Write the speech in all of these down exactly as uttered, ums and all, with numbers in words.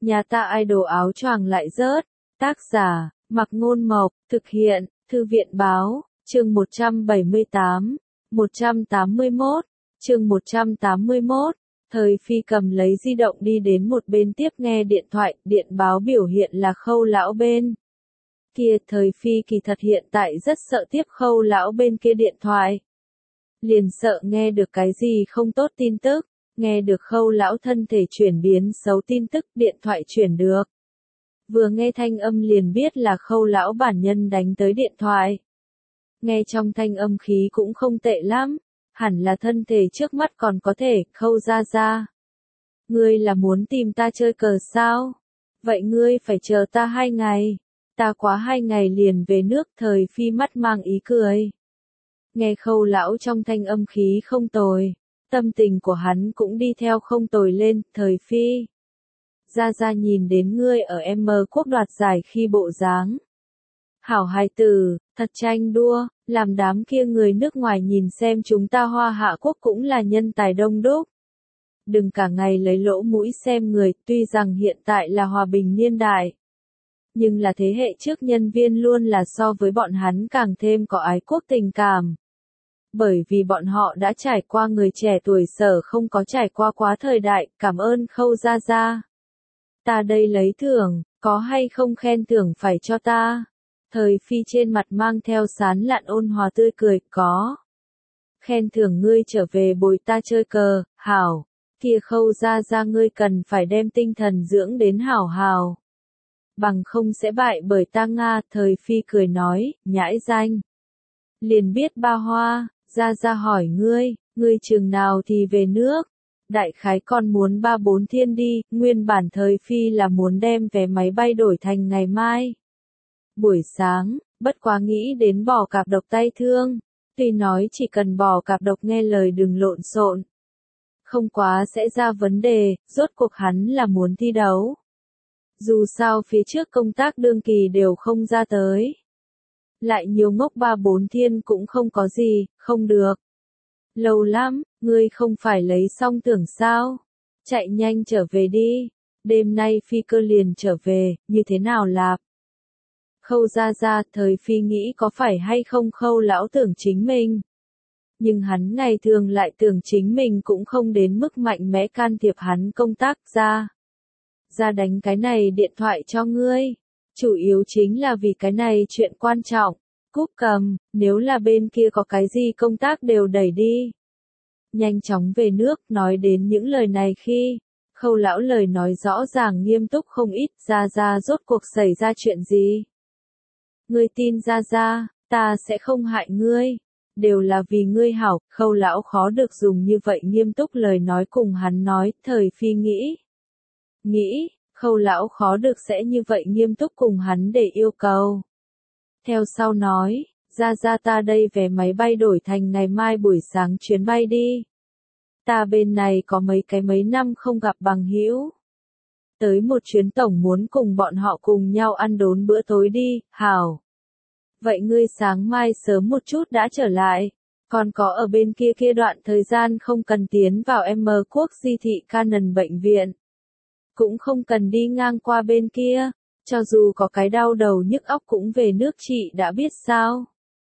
Nhà ta idol áo choàng lại rớt. Tác giả, Mặc Ngôn Mộc, thực hiện, Thư viện Báo, chương một trăm bảy mươi tám, một trăm tám mươi mốt, chương một trăm tám mươi mốt. Thời Phi cầm lấy di động đi đến một bên tiếp nghe điện thoại, điện báo biểu hiện là Khâu lão bên kia. Thời Phi kỳ thật hiện tại rất sợ tiếp Khâu lão bên kia điện thoại. Liền sợ nghe được cái gì không tốt tin tức, nghe được Khâu lão thân thể chuyển biến xấu tin tức, điện thoại chuyển được. Vừa nghe thanh âm liền biết là Khâu lão bản nhân đánh tới điện thoại. Nghe trong thanh âm khí cũng không tệ lắm, hẳn là thân thể trước mắt còn có thể. Khâu gia gia, ngươi là muốn tìm ta chơi cờ sao? Vậy ngươi phải chờ ta hai ngày, ta quá hai ngày liền về nước. Thời Phi mắt mang ý cười. Nghe Khâu lão trong thanh âm khí không tồi, tâm tình của hắn cũng đi theo không tồi lên. Thời Phi, gia gia nhìn đến ngươi ở M quốc đoạt giải khi bộ dáng hảo hài tử, thật tranh đua, làm đám kia người nước ngoài nhìn xem chúng ta Hoa Hạ quốc cũng là nhân tài đông đúc. Đừng cả ngày lấy lỗ mũi xem người, tuy rằng hiện tại là hòa bình niên đại, nhưng là thế hệ trước nhân viên luôn là so với bọn hắn càng thêm có ái quốc tình cảm. Bởi vì bọn họ đã trải qua người trẻ tuổi sở không có trải qua quá thời đại. Cảm ơn Khâu gia gia. Ta đây lấy thưởng, có hay không khen thưởng phải cho ta? Thời Phi trên mặt mang theo sán lạn ôn hòa tươi cười. Có. Khen thưởng ngươi trở về bồi ta chơi cờ, hảo. Kia Khâu gia gia ngươi cần phải đem tinh thần dưỡng đến hảo hảo, bằng không sẽ bại bởi ta Nga. Thời Phi cười nói, nhãi danh. Liền biết ba hoa, gia gia hỏi ngươi, ngươi chừng nào thì về nước? Đại khái con muốn ba bốn thiên đi. Nguyên bản Thời Phi là muốn đem vé máy bay đổi thành ngày mai buổi sáng, bất quá nghĩ đến bỏ cạp độc tay thương. Tuy nói chỉ cần bỏ cạp độc nghe lời đừng lộn xộn, không quá sẽ ra vấn đề. Rốt cuộc hắn là muốn thi đấu. Dù sao phía trước công tác đương kỳ đều không ra tới, lại nhiều ngốc ba bốn thiên cũng không có gì. Không được, lâu lắm, ngươi không phải lấy xong tưởng sao? Chạy nhanh trở về đi, đêm nay phi cơ liền trở về. Như thế nào lạp? Khâu gia gia. Thời Phi nghĩ có phải hay không Khâu lão tưởng chính mình, nhưng hắn ngày thường lại tưởng chính mình cũng không đến mức mạnh mẽ can thiệp hắn công tác. Ra ra đánh cái này điện thoại cho ngươi, chủ yếu chính là vì cái này chuyện quan trọng. Cúp cầm, nếu là bên kia có cái gì công tác đều đẩy đi. Nhanh chóng về nước. Nói đến những lời này khi Khâu lão lời nói rõ ràng nghiêm túc không ít. Gia gia rốt cuộc xảy ra chuyện gì? Ngươi tin gia gia, ta sẽ không hại ngươi, đều là vì ngươi hảo. Khâu lão khó được dùng như vậy nghiêm túc lời nói cùng hắn nói. Thời Phi nghĩ, nghĩ, Khâu lão khó được sẽ như vậy nghiêm túc cùng hắn để yêu cầu. Theo sau nói, gia gia ta đây vé máy bay đổi thành ngày mai buổi sáng chuyến bay đi. Ta bên này có mấy cái mấy năm không gặp bằng hữu, tới một chuyến tổng muốn cùng bọn họ cùng nhau ăn đốn bữa tối đi. Hảo. Vậy ngươi sáng mai sớm một chút đã trở lại, còn có ở bên kia kia đoạn thời gian không cần tiến vào M quốc di thị Canon bệnh viện, cũng không cần đi ngang qua bên kia, cho dù có cái đau đầu nhức óc cũng về nước chị đã biết sao?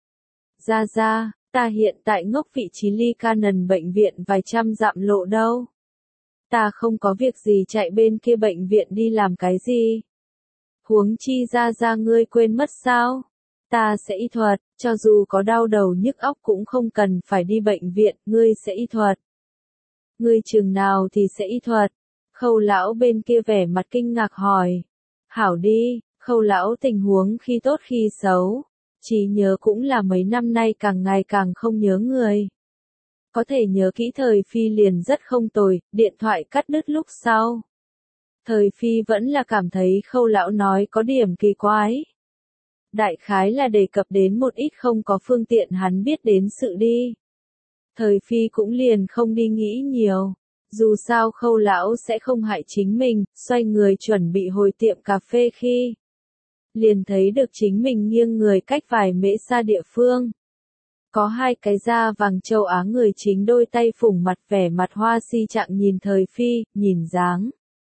Gia gia, ta hiện tại ngốc vị trí ly Canon bệnh viện vài trăm dặm lộ đâu. Ta không có việc gì chạy bên kia bệnh viện đi làm cái gì? Huống chi gia gia ngươi quên mất sao? Ta sẽ y thuật, cho dù có đau đầu nhức óc cũng không cần phải đi bệnh viện. Ngươi sẽ y thuật? Ngươi chừng nào thì sẽ y thuật? Khâu lão bên kia vẻ mặt kinh ngạc hỏi. Hảo đi, Khâu lão tình huống khi tốt khi xấu, trí nhớ cũng là mấy năm nay càng ngày càng không nhớ người. Có thể nhớ kỹ Thời Phi liền rất không tồi. Điện thoại cắt đứt lúc sau, Thời Phi vẫn là cảm thấy Khâu lão nói có điểm kỳ quái. Đại khái là đề cập đến một ít không có phương tiện hắn biết đến sự đi. Thời Phi cũng liền không đi nghĩ nhiều. Dù sao Khâu lão sẽ không hại chính mình. Xoay người chuẩn bị hồi tiệm cà phê khi liền thấy được chính mình nghiêng người cách vài mễ xa địa phương. Có hai cái da vàng châu Á người chính đôi tay phủng mặt vẻ mặt hoa si trạng nhìn Thời Phi, nhìn dáng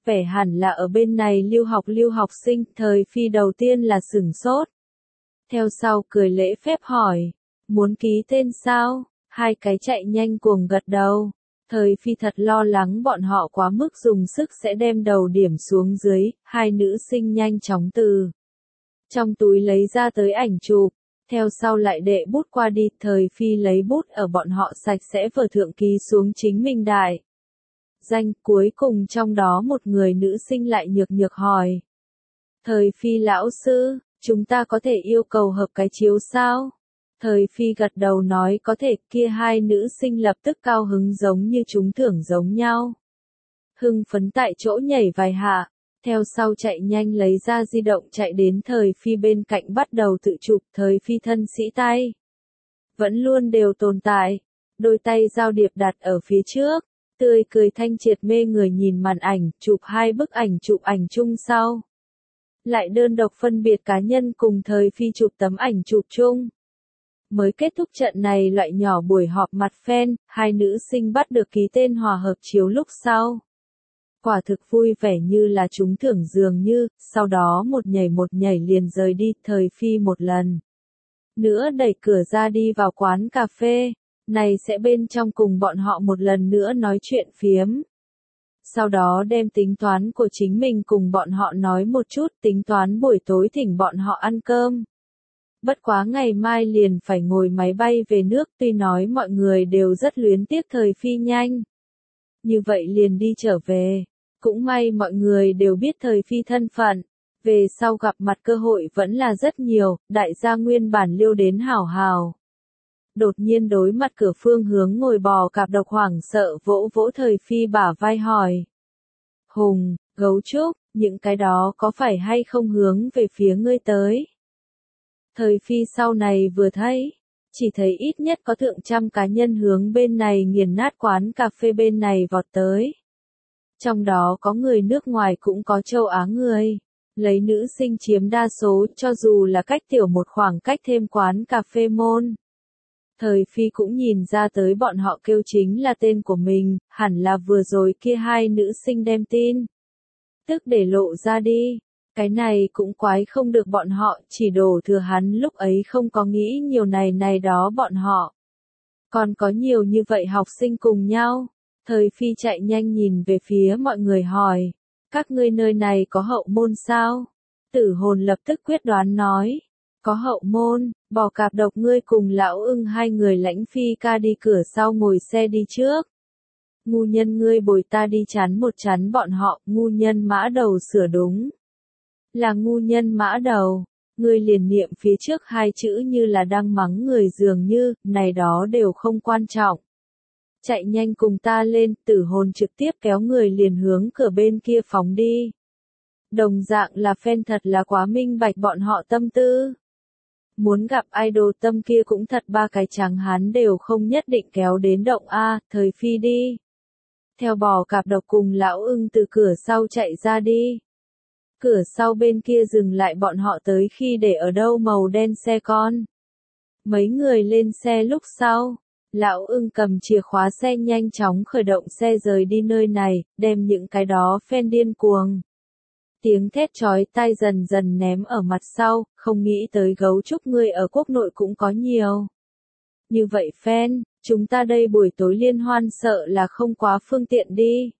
vẻ hẳn là ở bên này lưu học lưu học sinh, thời phi đầu tiên là sửng sốt. Theo sau cười lễ phép hỏi, muốn ký tên sao? Hai cái chạy nhanh cuồng gật đầu. Thời phi thật lo lắng bọn họ quá mức dùng sức sẽ đem đầu điểm xuống dưới, hai nữ sinh nhanh chóng từ trong túi lấy ra tới ảnh chụp, theo sau lại đệ bút qua đi, thời phi lấy bút ở bọn họ sạch sẽ vở thượng ký xuống chính mình đại danh, cuối cùng trong đó một người nữ sinh lại nhược nhược hỏi. Thời phi lão sư, chúng ta có thể yêu cầu hợp cái chiếu sao? Thời phi gật đầu nói có thể, kia hai nữ sinh lập tức cao hứng giống như chúng thưởng giống nhau. Hưng phấn tại chỗ nhảy vài hạ, theo sau chạy nhanh lấy ra di động chạy đến thời phi bên cạnh bắt đầu tự chụp, thời phi thân sĩ tay. Vẫn luôn đều tồn tại, đôi tay giao điệp đặt ở phía trước, tươi cười thanh triệt mê người nhìn màn ảnh, chụp hai bức ảnh chụp ảnh chung sau. Lại đơn độc phân biệt cá nhân cùng thời phi chụp tấm ảnh chụp chung. Mới kết thúc trận này loại nhỏ buổi họp mặt fan, hai nữ sinh bắt được ký tên hòa hợp chiếu lúc sau. Quả thực vui vẻ như là chúng thưởng dường như, sau đó một nhảy một nhảy liền rời đi, thời phi một lần nữa đẩy cửa ra đi vào quán cà phê, này sẽ bên trong cùng bọn họ một lần nữa nói chuyện phiếm. Sau đó đem tính toán của chính mình cùng bọn họ nói một chút, tính toán buổi tối thỉnh bọn họ ăn cơm. Bất quá ngày mai liền phải ngồi máy bay về nước, tuy nói mọi người đều rất luyến tiếc thời phi nhanh. Như vậy liền đi trở về. Cũng may mọi người đều biết thời phi thân phận. Về sau gặp mặt cơ hội vẫn là rất nhiều, đại gia nguyên bản liêu đến hảo hảo. Đột nhiên đối mặt cửa phương hướng ngồi bò cạp độc hoảng sợ vỗ vỗ thời phi bả vai hỏi. Hùng, gấu trúc, những cái đó có phải hay không hướng về phía ngươi tới? Thời phi sau này vừa thấy, chỉ thấy ít nhất có thượng trăm cá nhân hướng bên này nghiền nát quán cà phê bên này vọt tới. Trong đó có người nước ngoài cũng có châu Á người, lấy nữ sinh chiếm đa số cho dù là cách tiểu một khoảng cách thêm quán cà phê môn. Thời phi cũng nhìn ra tới bọn họ kêu chính là tên của mình, hẳn là vừa rồi kia hai nữ sinh đem tin tức để lộ ra đi. Cái này cũng quái không được bọn họ, chỉ đổ thừa hắn lúc ấy không có nghĩ nhiều này này đó bọn họ. Còn có nhiều như vậy học sinh cùng nhau. Thời phi chạy nhanh nhìn về phía mọi người hỏi. Các ngươi nơi này có hậu môn sao? Tử hồn lập tức quyết đoán nói. Có hậu môn, bò cạp độc ngươi cùng lão ưng hai người lãnh phi ca đi cửa sau ngồi xe đi trước. Ngu nhân ngươi bồi ta đi chắn một chắn bọn họ, ngu nhân mã đầu sửa đúng. Là ngu nhân mã đầu, ngươi liền niệm phía trước hai chữ như là đang mắng người dường như, này đó đều không quan trọng. Chạy nhanh cùng ta lên, tử hồn trực tiếp kéo người liền hướng cửa bên kia phóng đi. Đồng dạng là fan thật là quá minh bạch bọn họ tâm tư. Muốn gặp idol tâm kia cũng thật ba cái trắng hán đều không nhất định kéo đến động A, thời phi đi. Theo bò cạp độc cùng lão ưng từ cửa sau chạy ra đi. Cửa sau bên kia dừng lại bọn họ tới khi để ở đâu màu đen xe con. Mấy người lên xe lúc sau, lão ưng cầm chìa khóa xe nhanh chóng khởi động xe rời đi nơi này, đem những cái đó fan điên cuồng. Tiếng thét chói tai dần dần ném ở mặt sau, không nghĩ tới gấu trúc ngươi ở quốc nội cũng có nhiều. Như vậy fan, chúng ta đây buổi tối liên hoan sợ là không quá phương tiện đi.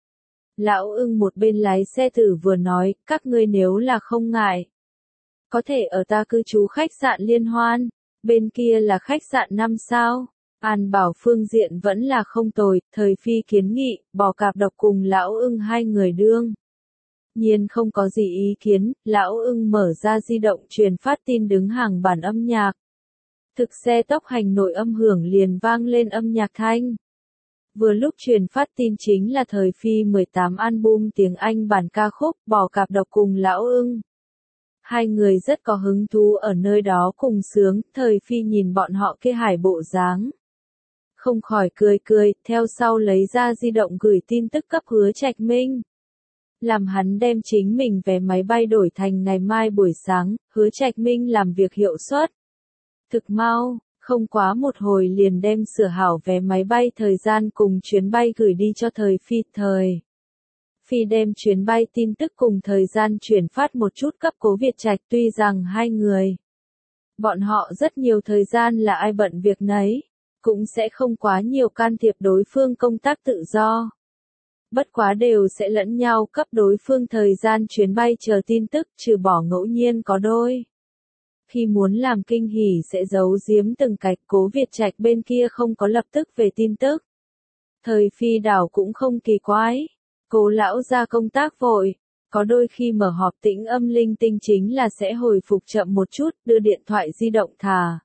Lão ưng một bên lái xe tử vừa nói, các ngươi nếu là không ngại. Có thể ở ta cư trú khách sạn liên hoan, bên kia là khách sạn năm sao. An bảo phương diện vẫn là không tồi, thời phi kiến nghị, bò cạp độc cùng lão ưng hai người đương. Nhiên không có gì ý kiến, lão ưng mở ra di động truyền phát tin đứng hàng bản âm nhạc. Thực xe tốc hành nội âm hưởng liền vang lên âm nhạc thanh. Vừa lúc truyền phát tin chính là thời phi mười tám album tiếng Anh bản ca khúc bò cạp độc cùng lão ưng. Hai người rất có hứng thú ở nơi đó cùng sướng, thời phi nhìn bọn họ kia hải bộ dáng. Không khỏi cười cười, theo sau lấy ra di động gửi tin tức cấp Hứa Trạch Minh. Làm hắn đem chính mình vé máy bay đổi thành ngày mai buổi sáng, Hứa Trạch Minh làm việc hiệu suất. Thực mau, không quá một hồi liền đem sửa hảo vé máy bay thời gian cùng chuyến bay gửi đi cho thời phi thời. Phi đem chuyến bay tin tức cùng thời gian chuyển phát một chút cấp Cố Việt Trạch, tuy rằng hai người. Bọn họ rất nhiều thời gian là ai bận việc nấy, cũng sẽ không quá nhiều can thiệp đối phương công tác tự do. Bất quá đều sẽ lẫn nhau cấp đối phương thời gian chuyến bay chờ tin tức, trừ bỏ ngẫu nhiên có đôi. Khi muốn làm kinh hỉ sẽ giấu giếm từng cạch, Cố Việt Trạch bên kia không có lập tức về tin tức. Thời Phi đảo cũng không kỳ quái. Cố lão ra công tác vội, có đôi khi mở họp tĩnh âm linh tinh chính là sẽ hồi phục chậm một chút, đưa điện thoại di động thả.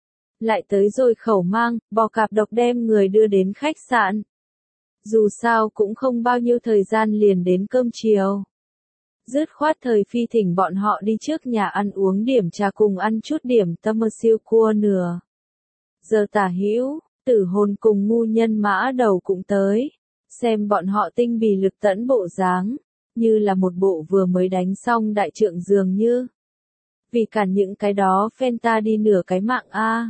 Lại tới rồi khẩu mang, bò cạp độc đem người đưa đến khách sạn. Dù sao cũng không bao nhiêu thời gian liền đến cơm chiều. Dứt khoát Thời Phi thỉnh bọn họ đi trước nhà ăn uống điểm trà cùng ăn chút điểm tâm mơ siêu cua nửa. Giờ tả hữu, Tử Hồn cùng ngu nhân Mã Đầu cũng tới. Xem bọn họ tinh bì lực tẫn bộ dáng, như là một bộ vừa mới đánh xong đại trượng dường như. Vì cản những cái đó phen ta đi nửa cái mạng a.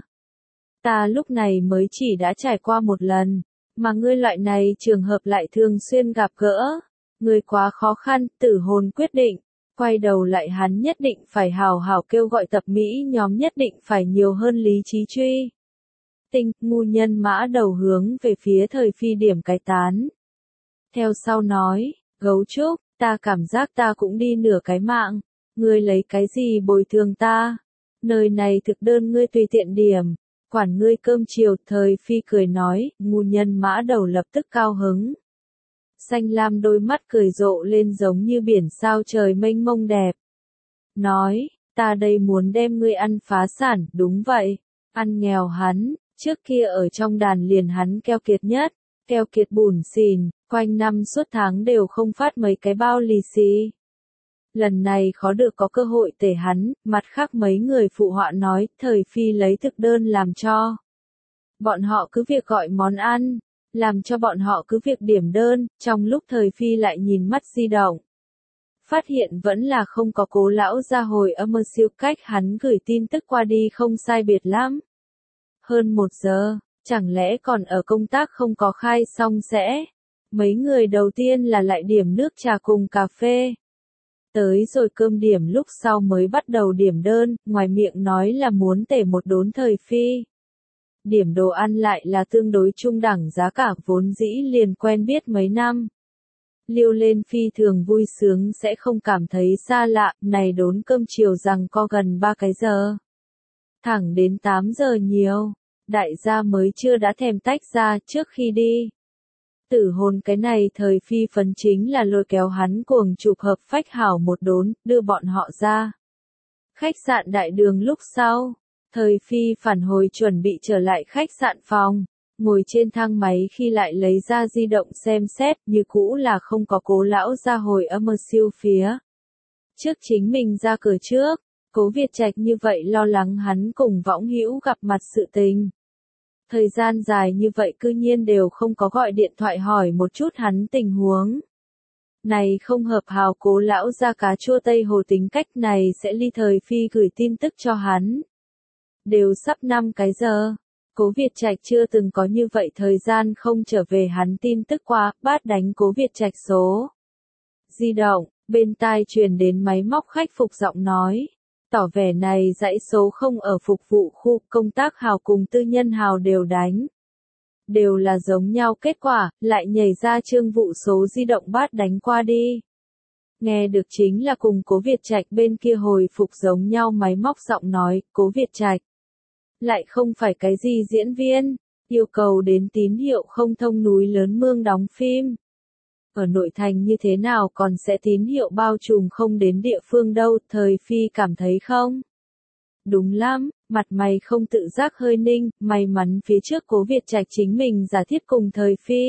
Ta lúc này mới chỉ đã trải qua một lần, mà ngươi loại này trường hợp lại thường xuyên gặp gỡ. Ngươi quá khó khăn, Tử Hồn quyết định. Quay đầu lại hắn nhất định phải hào hào kêu gọi tập Mỹ nhóm nhất định phải nhiều hơn lý trí truy. Tinh, ngu nhân Mã Đầu hướng về phía Thời Phi điểm cái tán. Theo sau nói, gấu trúc, ta cảm giác ta cũng đi nửa cái mạng, ngươi lấy cái gì bồi thường ta? Nơi này thực đơn ngươi tùy tiện điểm, quản ngươi cơm chiều. Thời Phi cười nói, ngu nhân Mã Đầu lập tức cao hứng. Xanh lam đôi mắt cười rộ lên giống như biển sao trời mênh mông đẹp. Nói, ta đây muốn đem ngươi ăn phá sản, đúng vậy, ăn nghèo hắn, trước kia ở trong đàn liền hắn keo kiệt nhất, keo kiệt bùn xìn, quanh năm suốt tháng đều không phát mấy cái bao lì xì. Lần này khó được có cơ hội tể hắn, mặt khác mấy người phụ họa nói, Thời Phi lấy thực đơn làm cho. Bọn họ cứ việc gọi món ăn, làm cho bọn họ cứ việc điểm đơn, trong lúc Thời Phi lại nhìn mắt di động. Phát hiện vẫn là không có Cố lão ra hồi âm siêu cách hắn gửi tin tức qua đi không sai biệt lắm. Hơn một giờ, chẳng lẽ còn ở công tác không có khai xong sẽ? Mấy người đầu tiên là lại điểm nước trà cùng cà phê. Tới rồi cơm điểm lúc sau mới bắt đầu điểm đơn, ngoài miệng nói là muốn tể một đốn Thời Phi. Điểm đồ ăn lại là tương đối trung đẳng giá cả vốn dĩ liền quen biết mấy năm. Liêu lên phi thường vui sướng sẽ không cảm thấy xa lạ, này đốn cơm chiều rằng co gần ba cái giờ. Thẳng đến tám giờ nhiều, đại gia mới chưa đã thèm tách ra trước khi đi. Tử Hồn cái này Thời Phi phấn chính là lôi kéo hắn cuồng chụp hợp phách hảo một đốn, đưa bọn họ ra. Khách sạn đại đường lúc sau, Thời Phi phản hồi chuẩn bị trở lại khách sạn phòng, ngồi trên thang máy khi lại lấy ra di động xem xét, như cũ là không có Cố lão ra hồi âm siêu phía. Trước chính mình ra cửa trước, Cố Việt Trạch như vậy lo lắng hắn cùng võng hữu gặp mặt sự tình. Thời gian dài như vậy cư nhiên đều không có gọi điện thoại hỏi một chút hắn tình huống. Này không hợp hào Cố lão ra cá chua Tây Hồ tính cách này sẽ ly Thời Phi gửi tin tức cho hắn. Đều sắp năm cái giờ, Cố Việt Trạch chưa từng có như vậy thời gian không trở về hắn tin tức qua, bát đánh Cố Việt Trạch số. Di động, bên tai truyền đến máy móc khách phục giọng nói. Tỏ vẻ này dãy số không ở phục vụ khu, công tác hào cùng tư nhân hào đều đánh. Đều là giống nhau kết quả, lại nhảy ra chương vụ số di động bát đánh qua đi. Nghe được chính là cùng Cố Việt Trạch bên kia hồi phục giống nhau máy móc giọng nói, Cố Việt Trạch. Lại không phải cái gì diễn viên, yêu cầu đến tín hiệu không thông núi lớn mương đóng phim. Ở nội thành như thế nào còn sẽ tín hiệu bao trùm không đến địa phương đâu, Thời Phi cảm thấy không? Đúng lắm, mặt mày không tự giác hơi ninh, may mắn phía trước Cố Việt Trạch chính mình giả thiết cùng Thời Phi.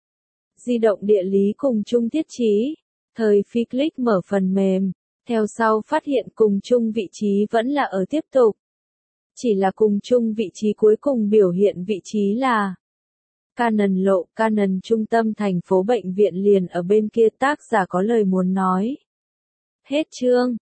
Di động địa lý cùng chung thiết trí, Thời Phi click mở phần mềm, theo sau phát hiện cùng chung vị trí vẫn là ở tiếp tục. Chỉ là cùng chung vị trí cuối cùng biểu hiện vị trí là Canon lộ, Canon trung tâm thành phố bệnh viện liền ở bên kia, tác giả có lời muốn nói. Hết chương.